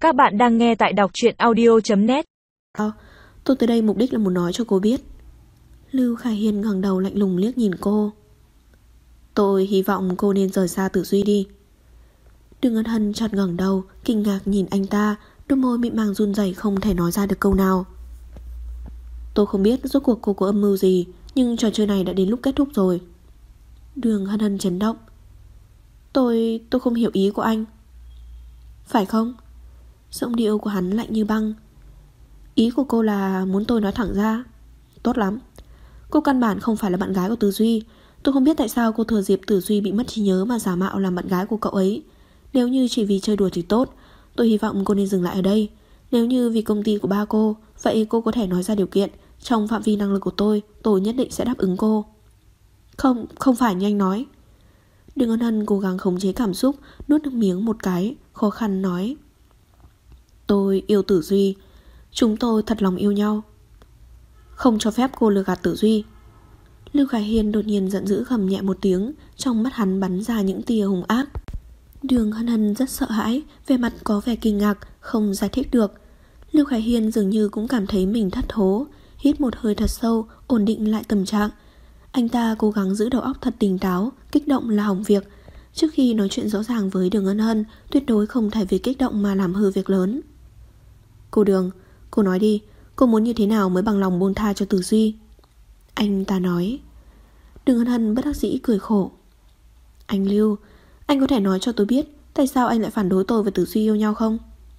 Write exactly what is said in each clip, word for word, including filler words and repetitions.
Các bạn đang nghe tại đọc truyện audio chấm net. À, tôi tới đây mục đích là muốn nói cho cô biết. Lưu Khải Hiên ngẩng đầu lạnh lùng liếc nhìn cô. Tôi hy vọng cô nên rời xa Tử Duy đi. Đường Ngân Hân chợt ngẩng đầu, kinh ngạc nhìn anh ta, đôi môi mịn màng run rẩy không thể nói ra được câu nào. Tôi không biết rốt cuộc cô có âm mưu gì, nhưng trò chơi này đã đến lúc kết thúc rồi. Đường Ngân Hân chấn động. Tôi, tôi không hiểu ý của anh. Phải không? Giọng điệu của hắn lạnh như băng. Ý của cô là muốn tôi nói thẳng ra. Tốt lắm. Cô căn bản không phải là bạn gái của Tử Duy. Tôi không biết tại sao cô thừa dịp Tử Duy bị mất trí nhớ mà giả mạo làm bạn gái của cậu ấy. Nếu như chỉ vì chơi đùa thì tốt, tôi hy vọng cô nên dừng lại ở đây. Nếu như vì công ty của ba cô, vậy cô có thể nói ra điều kiện. Trong phạm vi năng lực của tôi, tôi nhất định sẽ đáp ứng cô. Không, không phải như anh nói. Đường Ngân Hân cố gắng khống chế cảm xúc, nuốt nước miếng một cái, khó khăn nói. Tôi yêu Tử Duy. Chúng tôi thật lòng yêu nhau. Không cho phép cô lừa gạt Tử Duy. Lưu Khải Hiên đột nhiên giận dữ gầm nhẹ một tiếng, trong mắt hắn bắn ra những tia hung ác. Đường Hân Hân rất sợ hãi, vẻ mặt có vẻ kinh ngạc, không giải thích được. Lưu Khải Hiên dường như cũng cảm thấy mình thất thố, hít một hơi thật sâu, ổn định lại tâm trạng. Anh ta cố gắng giữ đầu óc thật tỉnh táo, kích động là hỏng việc. Trước khi nói chuyện rõ ràng với Đường Ngân Hân, tuyệt đối không thể vì kích động mà làm hư việc lớn. Cô Đường, cô nói đi, cô muốn như thế nào mới bằng lòng buông tha cho Tử Duy? Anh ta nói. Đường Ngân Hân bất đắc dĩ cười khổ. Anh Lưu, anh có thể nói cho tôi biết tại sao anh lại phản đối tôi và Tử Duy yêu nhau không?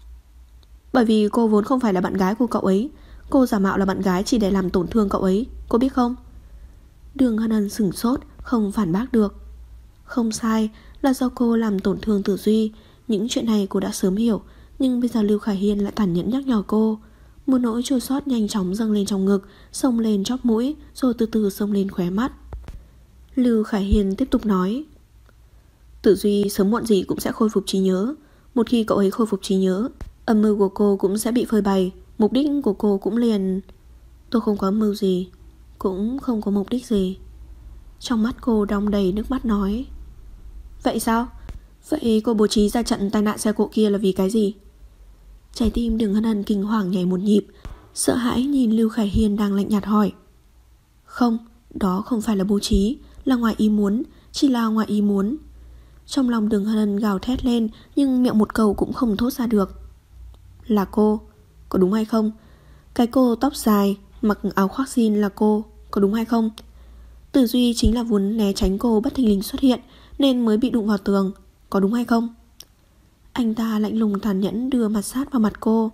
Bởi vì cô vốn không phải là bạn gái của cậu ấy. Cô giả mạo là bạn gái chỉ để làm tổn thương cậu ấy, cô biết không? Đường Ngân Hân sửng sốt, không phản bác được. Không sai, là do cô làm tổn thương Tử Duy. Những chuyện này cô đã sớm hiểu, nhưng bây giờ Lưu Khải Hiên lại tàn nhẫn nhắc nhở cô. Một nỗi chua xót nhanh chóng dâng lên trong ngực, xông lên chóp mũi, rồi từ từ xông lên khóe mắt. Lưu Khải Hiên tiếp tục nói. Tử Duy sớm muộn gì cũng sẽ khôi phục trí nhớ. Một khi cậu ấy khôi phục trí nhớ, âm mưu của cô cũng sẽ bị phơi bày. Mục đích của cô cũng liền. Tôi không có âm mưu gì, cũng không có mục đích gì. Trong mắt cô đong đầy nước mắt nói. Vậy sao? Vậy cô bố trí ra trận tai nạn xe cộ kia là vì cái gì? Trái tim Đường Ngân Hân kinh hoàng nhảy một nhịp, sợ hãi nhìn Lưu Khải Hiên đang lạnh nhạt hỏi. Không, đó không phải là bố trí, là ngoài ý muốn, chỉ là ngoài ý muốn. Trong lòng Đường Ngân Hân gào thét lên, nhưng miệng một câu cũng không thốt ra được. Là cô, có đúng hay không? Cái cô tóc dài, mặc áo khoác jean là cô, có đúng hay không? Tử Duy chính là muốn né tránh cô bất thình lình xuất hiện, nên mới bị đụng vào tường, có đúng hay không? Anh ta lạnh lùng tàn nhẫn đưa mặt sát vào mặt cô.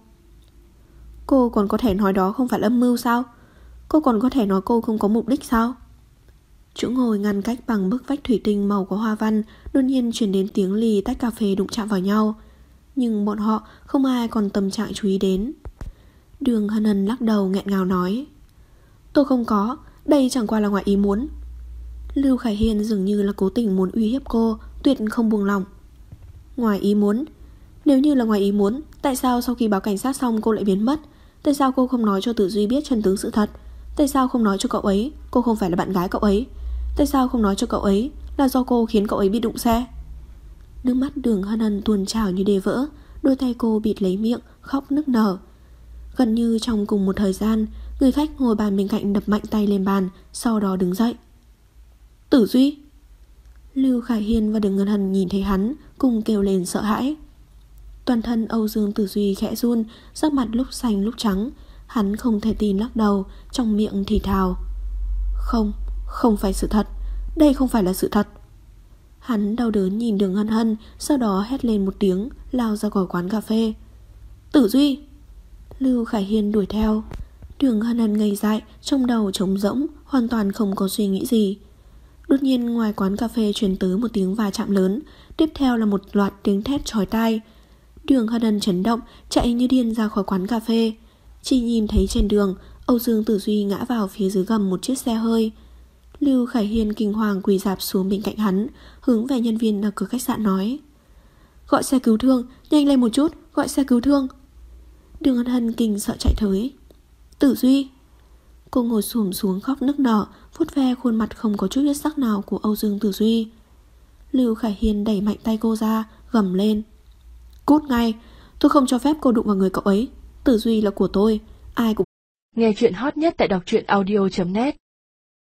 Cô còn có thể nói đó không phải âm mưu sao? Cô còn có thể nói cô không có mục đích sao? Chỗ ngồi ngăn cách bằng bức vách thủy tinh màu có hoa văn, đột nhiên truyền đến tiếng ly tách cà phê đụng chạm vào nhau. Nhưng bọn họ không ai còn tâm trạng chú ý đến. Đường Hân Hân lắc đầu nghẹn ngào nói. Tôi không có, đây chẳng qua là ngoài ý muốn. Lưu Khải Hiên dường như là cố tình muốn uy hiếp cô, tuyệt không buông lỏng. Ngoài ý muốn? Nếu như là ngoài ý muốn, tại sao sau khi báo cảnh sát xong cô lại biến mất? Tại sao cô không nói cho Tử Duy biết chân tướng sự thật? Tại sao không nói cho cậu ấy cô không phải là bạn gái cậu ấy? Tại sao không nói cho cậu ấy là do cô khiến cậu ấy bị đụng xe? Nước mắt Đường Hân Hân tuôn trào như đê vỡ, đôi tay cô bịt lấy miệng, khóc nức nở. Gần như trong cùng một thời gian, người khách ngồi bàn bên cạnh đập mạnh tay lên bàn, sau đó đứng dậy. Tử Duy! Lưu Khải Hiên và Đường Ngân Hân nhìn thấy hắn, cùng kêu lên sợ hãi. Toàn thân Âu Dương Tử Duy khẽ run, sắc mặt lúc xanh lúc trắng. Hắn không thể tin lắc đầu, trong miệng thì thào. Không, không phải sự thật. Đây không phải là sự thật. Hắn đau đớn nhìn Đường Ngân Hân, sau đó hét lên một tiếng, lao ra khỏi quán cà phê. Tử Duy! Lưu Khải Hiên đuổi theo. Đường Ngân Hân ngây dại, trong đầu trống rỗng, hoàn toàn không có suy nghĩ gì. Đột nhiên ngoài quán cà phê truyền tới một tiếng va chạm lớn, tiếp theo là một loạt tiếng thét chói tai. Đường Hân Hân chấn động, chạy như điên ra khỏi quán cà phê. Chỉ nhìn thấy trên đường, Âu Dương Tử Duy ngã vào phía dưới gầm một chiếc xe hơi. Lưu Khải Hiên kinh hoàng quỳ rạp xuống bên cạnh hắn, hướng về nhân viên ở cửa khách sạn nói. Gọi xe cứu thương, nhanh lên một chút, gọi xe cứu thương. Đường Hân Hân kinh sợ chạy tới. Tử Duy! Cô ngồi xổm xuống khóc nức nở, vuốt ve khuôn mặt không có chút huyết sắc nào của Âu Dương Tử Duy. Lưu Khải Hiên đẩy mạnh tay cô ra, gầm lên. Cút ngay, Tôi không cho phép cô đụng vào người cậu ấy. Tử Duy là của tôi. Ai cũng... Nghe chuyện hot nhất tại đọc truyện audio chấm net.